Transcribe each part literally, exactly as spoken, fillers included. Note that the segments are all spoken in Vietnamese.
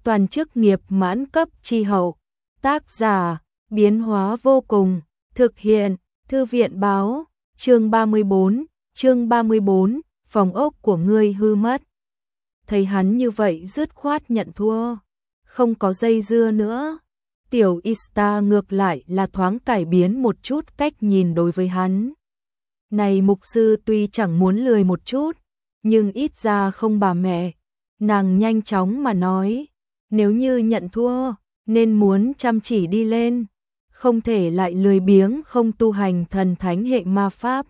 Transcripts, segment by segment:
toàn chức nghiệp mãn cấp chi hậu. Tác giả, biến hóa vô cùng, thực hiện, thư viện báo, chương ba mươi bốn, chương ba mươi bốn, phòng ốc của ngươi hư mất. Thấy hắn như vậy dứt khoát nhận thua, không có dây dưa nữa. Tiểu Ista ngược lại là thoáng cải biến một chút cách nhìn đối với hắn. Này mục sư tuy chẳng muốn lười một chút, nhưng ít ra không bà mẹ. Nàng nhanh chóng mà nói, nếu như nhận thua, nên muốn chăm chỉ đi lên, không thể lại lười biếng không tu hành thần thánh hệ ma pháp.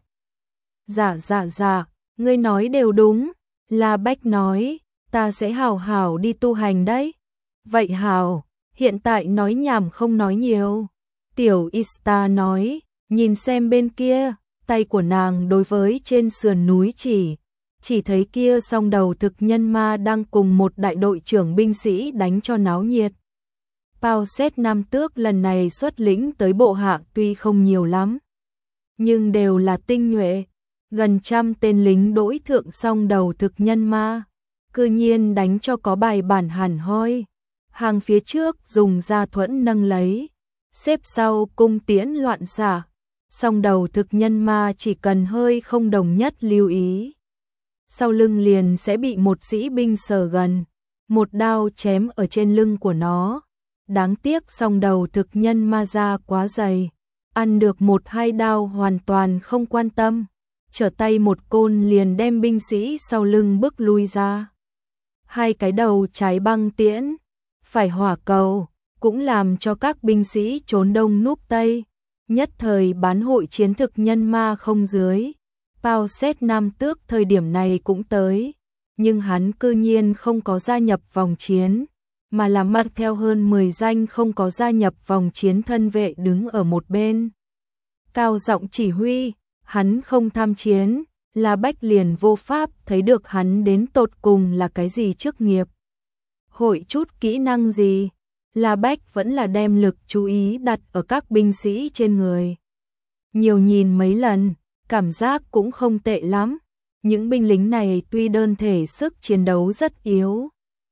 Dạ dạ dạ, ngươi nói đều đúng, La Bách nói, ta sẽ hào hào đi tu hành đấy. Vậy hào, hiện tại nói nhảm không nói nhiều. Tiểu Ista nói, nhìn xem bên kia, tay của nàng đối với trên sườn núi chỉ, chỉ thấy kia song đầu thực nhân ma đang cùng một đại đội trưởng binh sĩ đánh cho náo nhiệt. Pao Xét Nam Tước lần này xuất lĩnh tới bộ hạ tuy không nhiều lắm, nhưng đều là tinh nhuệ, gần trăm tên lính đỗi thượng song đầu thực nhân ma, cư nhiên đánh cho có bài bản hẳn hoi. Hàng phía trước dùng gia thuẫn nâng lấy, xếp sau cung tiễn loạn xạ, song đầu thực nhân ma chỉ cần hơi không đồng nhất lưu ý, sau lưng liền sẽ bị một sĩ binh sờ gần, một đao chém ở trên lưng của nó. Đáng tiếc song đầu thực nhân ma da quá dày, ăn được một hai đao hoàn toàn không quan tâm, trở tay một côn liền đem binh sĩ sau lưng bước lui ra. Hai cái đầu trái băng tiễn, phải hỏa cầu, cũng làm cho các binh sĩ trốn đông núp tây, nhất thời bán hội chiến thực nhân ma không dưới. Pao Xét Nam Tước thời điểm này cũng tới, nhưng hắn cư nhiên không có gia nhập vòng chiến, mà là mặc theo hơn mười danh không có gia nhập vòng chiến thân vệ đứng ở một bên. Cao giọng chỉ huy, hắn không tham chiến, La Bách liền vô pháp thấy được hắn đến tột cùng là cái gì chức nghiệp. Hội chút kỹ năng gì, La Bách vẫn là đem lực chú ý đặt ở các binh sĩ trên người. Nhiều nhìn mấy lần, cảm giác cũng không tệ lắm. Những binh lính này tuy đơn thể sức chiến đấu rất yếu,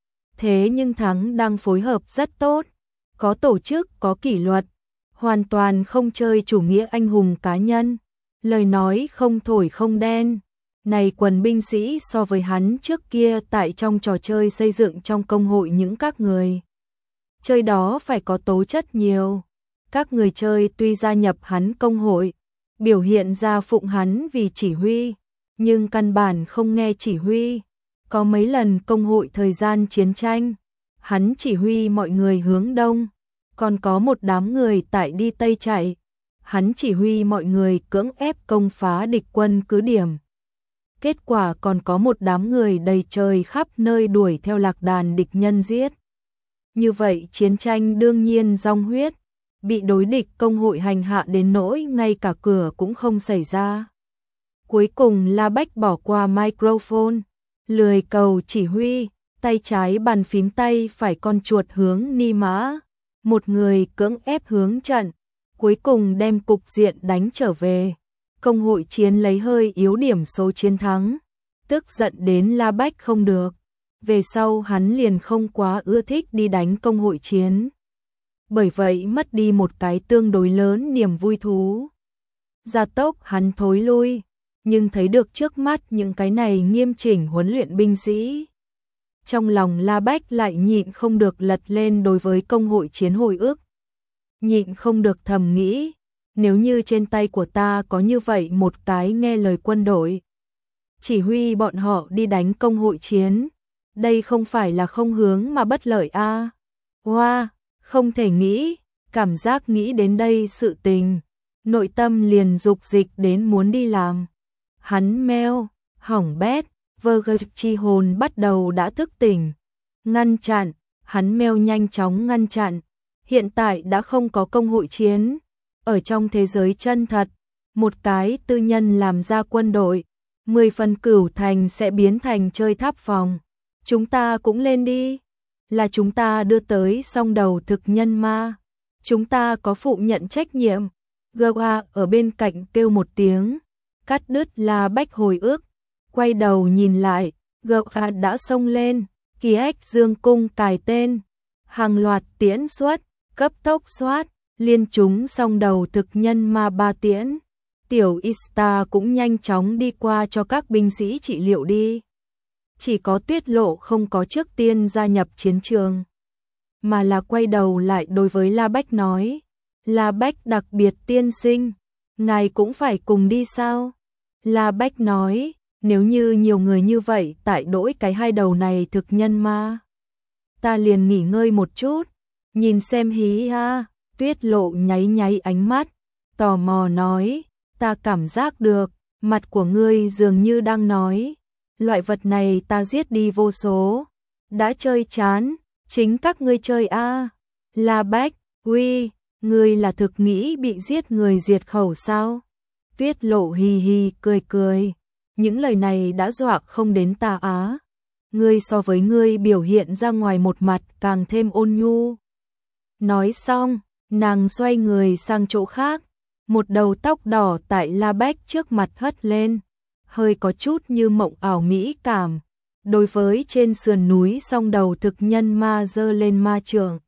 thế nhưng thắng đang phối hợp rất tốt, có tổ chức, có kỷ luật, hoàn toàn không chơi chủ nghĩa anh hùng cá nhân, lời nói không thổi không đen. Này quần binh sĩ so với hắn trước kia tại trong trò chơi xây dựng trong công hội những các người chơi đó phải có tố chất nhiều. Các người chơi tuy gia nhập hắn công hội, biểu hiện ra phụng hắn vì chỉ huy, nhưng căn bản không nghe chỉ huy. Có mấy lần công hội thời gian chiến tranh, hắn chỉ huy mọi người hướng đông, còn có một đám người tại đi tây chạy, hắn chỉ huy mọi người cưỡng ép công phá địch quân cứ điểm. Kết quả còn có một đám người đầy trời khắp nơi đuổi theo lạc đàn địch nhân giết. Như vậy chiến tranh đương nhiên rong huyết, bị đối địch công hội hành hạ đến nỗi ngay cả cửa cũng không xảy ra. Cuối cùng La Bách bỏ qua microphone, lười cầu chỉ huy, tay trái bàn phím tay phải con chuột hướng ni mã, một người cưỡng ép hướng trận, cuối cùng đem cục diện đánh trở về. Công hội chiến lấy hơi yếu điểm số chiến thắng, tức giận đến La Bách không được. Về sau hắn liền không quá ưa thích đi đánh công hội chiến, bởi vậy mất đi một cái tương đối lớn niềm vui thú. Gia tốc hắn thối lui, nhưng thấy được trước mắt những cái này nghiêm chỉnh huấn luyện binh sĩ. Trong lòng La Bách lại nhịn không được lật lên đối với công hội chiến hồi ức. Nhịn không được thầm nghĩ, nếu như trên tay của ta có như vậy một cái nghe lời quân đội, chỉ huy bọn họ đi đánh công hội chiến, đây không phải là không hướng mà bất lợi a. À? Wow, không thể nghĩ, cảm giác nghĩ đến đây sự tình, nội tâm liền dục dịch đến muốn đi làm. Hắn meo, hỏng bét, Virgil chi hồn bắt đầu đã thức tỉnh. Ngăn chặn, hắn meo nhanh chóng ngăn chặn. Hiện tại đã không có công hội chiến. Ở trong thế giới chân thật, một cái tư nhân làm ra quân đội, mười phần cửu thành sẽ biến thành chơi tháp phòng. Chúng ta cũng lên đi. Là chúng ta đưa tới song đầu thực nhân ma. Chúng ta có phụ nhận trách nhiệm. Gawa ở bên cạnh kêu một tiếng, cắt đứt La Bách hồi ức. Quay đầu nhìn lại, Gawa đã xông lên, kỳ ếch dương cung cài tên, hàng loạt tiễn xuất, cấp tốc xoát, liên trúng song đầu thực nhân ma ba tiễn. Tiểu Ista cũng nhanh chóng đi qua cho các binh sĩ trị liệu đi. Chỉ có Tuyết Lộ không có trước tiên gia nhập chiến trường, mà là quay đầu lại đối với La Bách nói, La Bách đặc biệt tiên sinh, ngài cũng phải cùng đi sao? La Bách nói, nếu như nhiều người như vậy tại đỗi cái hai đầu này thực nhân ma, ta liền nghỉ ngơi một chút, nhìn xem hí ha. Tuyết Lộ nháy nháy ánh mắt, tò mò nói, ta cảm giác được, mặt của ngươi dường như đang nói, loại vật này ta giết đi vô số, đã chơi chán, chính các ngươi chơi a. La Bách, uy, ngươi là thực nghĩ bị giết người diệt khẩu sao? Tuyết Lộ hì hì cười cười, những lời này đã dọa không đến ta á. Ngươi so với ngươi biểu hiện ra ngoài một mặt càng thêm ôn nhu. Nói xong, nàng xoay người sang chỗ khác, một đầu tóc đỏ tại La Bách trước mặt hất lên, hơi có chút như mộng ảo mỹ cảm. Đối với trên sườn núi song đầu thực nhân ma giơ lên ma trượng,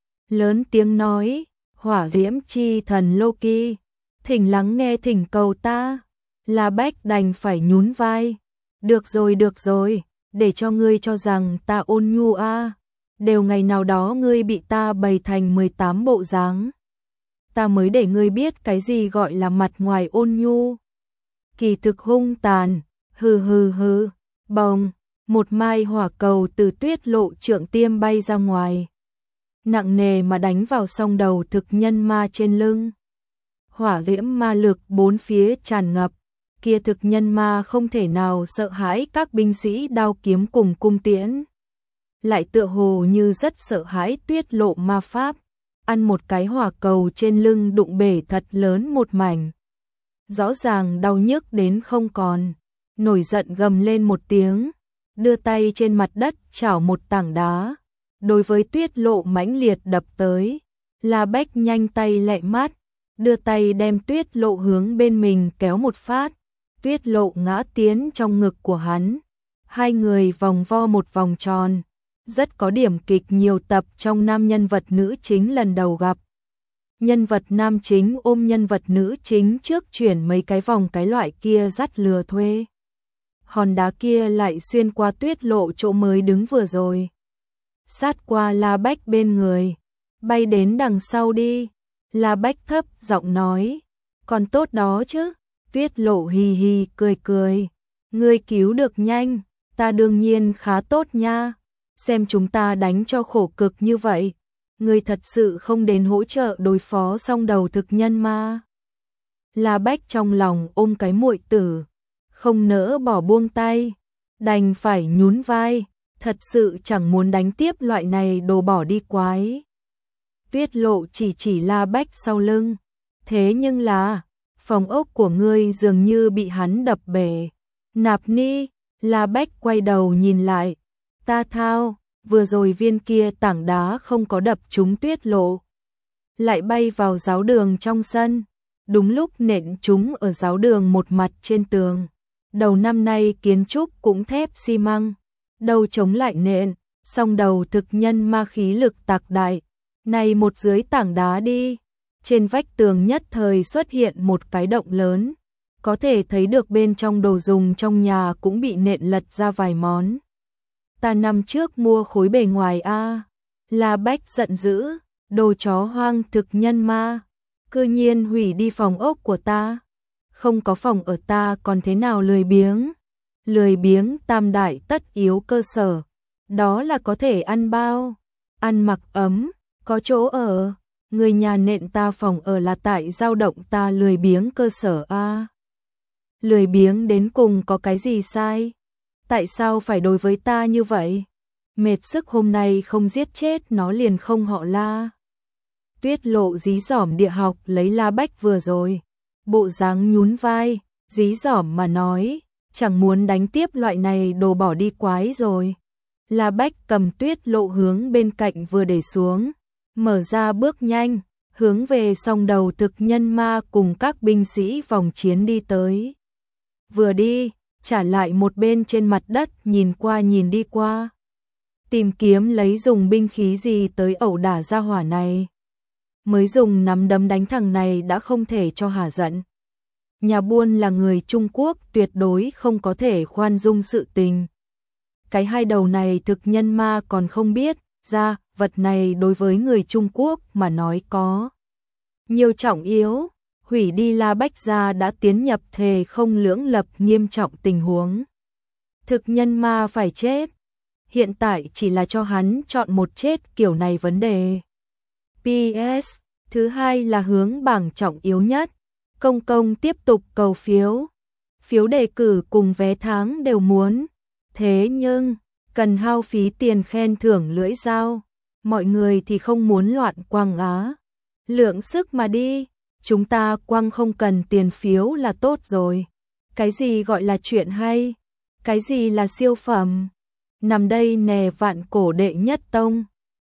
lớn tiếng nói, hỏa diễm chi thần Loki, thỉnh lắng nghe thỉnh cầu ta. La Bách đành phải nhún vai, được rồi được rồi, để cho ngươi cho rằng ta ôn nhu a, đều ngày nào đó ngươi bị ta bày thành mười tám bộ dáng, ta mới để ngươi biết cái gì gọi là mặt ngoài ôn nhu, kỳ thực hung tàn. Hừ hừ hừ, bồng, một mai hỏa cầu từ Tuyết Lộ trượng tiêm bay ra ngoài, nặng nề mà đánh vào song đầu thực nhân ma trên lưng. Hỏa diễm ma lực bốn phía tràn ngập, kia thực nhân ma không thể nào sợ hãi các binh sĩ đao kiếm cùng cung tiễn, lại tựa hồ như rất sợ hãi Tuyết Lộ ma pháp, ăn một cái hỏa cầu trên lưng đụng bể thật lớn một mảnh. Rõ ràng đau nhức đến không còn, nổi giận gầm lên một tiếng, đưa tay trên mặt đất chảo một tảng đá, đối với Tuyết Lộ mãnh liệt đập tới. La Bách nhanh tay lẹ mắt, đưa tay đem Tuyết Lộ hướng bên mình kéo một phát, Tuyết Lộ ngã tiến trong ngực của hắn, hai người vòng vo một vòng tròn, rất có điểm kịch nhiều tập trong nam nhân vật nữ chính lần đầu gặp. Nhân vật nam chính ôm nhân vật nữ chính trước chuyển mấy cái vòng cái loại kia dắt lừa thuê. Hòn đá kia lại xuyên qua Tuyết Lộ chỗ mới đứng vừa rồi, sát qua La Bách bên người, bay đến đằng sau đi. La Bách thấp giọng nói, còn tốt đó chứ. Tuyết Lộ hì hì cười cười, ngươi cứu được nhanh, ta đương nhiên khá tốt nha, xem chúng ta đánh cho khổ cực như vậy, ngươi thật sự không đến hỗ trợ đối phó song đầu thực nhân ma. La Bách trong lòng ôm cái muội tử, không nỡ bỏ buông tay, đành phải nhún vai, thật sự chẳng muốn đánh tiếp loại này đồ bỏ đi quái. Tuyết Lộ chỉ chỉ La Bách sau lưng, thế nhưng là, phòng ốc của ngươi dường như bị hắn đập bể. Nạp Ni, La Bách quay đầu nhìn lại, ta thao, vừa rồi viên kia tảng đá không có đập trúng Tuyết Lộ, lại bay vào giáo đường trong sân, đúng lúc nện trúng ở giáo đường một mặt trên tường. Đầu năm nay kiến trúc cũng thép xi măng, đầu chống lại nện, song đầu thực nhân ma khí lực tạc đại, này một dưới tảng đá đi, trên vách tường nhất thời xuất hiện một cái động lớn, có thể thấy được bên trong đồ dùng trong nhà cũng bị nện lật ra vài món. Ta năm trước mua khối bề ngoài a. La Bách giận dữ, đồ chó hoang thực nhân ma, cư nhiên hủy đi phòng ốc của ta. Không có phòng ở ta còn thế nào lười biếng. Lười biếng tam đại tất yếu cơ sở, đó là có thể ăn bao, ăn mặc ấm, có chỗ ở. Người nhà nện ta phòng ở là tại dao động ta lười biếng cơ sở a. Lười biếng đến cùng có cái gì sai? Tại sao phải đối với ta như vậy? Mệt sức hôm nay không giết chết nó liền không họ La. Tuyết Lộ dí dỏm địa học lấy La Bách vừa rồi, bộ dáng nhún vai, dí dỏm mà nói, chẳng muốn đánh tiếp loại này đồ bỏ đi quái rồi. La Bách cầm Tuyết Lộ hướng bên cạnh vừa để xuống, mở ra bước nhanh, hướng về song đầu thực nhân ma cùng các binh sĩ vòng chiến đi tới. Vừa đi, trả lại một bên trên mặt đất nhìn qua nhìn đi qua. tìm kiếm lấy dùng binh khí gì tới ẩu đả gia hỏa này. Mới dùng nắm đấm đánh thằng này đã không thể cho hả giận. Nhà buôn là người Trung Quốc tuyệt đối không có thể khoan dung sự tình. Cái hai đầu này thực nhân ma còn không biết, ra vật này đối với người Trung Quốc mà nói có nhiều trọng yếu, hủy đi La Bách gia đã tiến nhập thề không lưỡng lập nghiêm trọng tình huống. Thực nhân ma phải chết, hiện tại chỉ là cho hắn chọn một chết kiểu này vấn đề. pê ét, thứ hai là hướng bảng trọng yếu nhất, công công tiếp tục cầu phiếu, phiếu đề cử cùng vé tháng đều muốn, thế nhưng cần hao phí tiền khen thưởng lưỡi dao, mọi người thì không muốn loạn quăng á. Lượng sức mà đi, chúng ta quăng không cần tiền phiếu là tốt rồi. Cái gì gọi là chuyện hay? Cái gì là siêu phẩm? Nằm đây nè vạn cổ đệ nhất tông.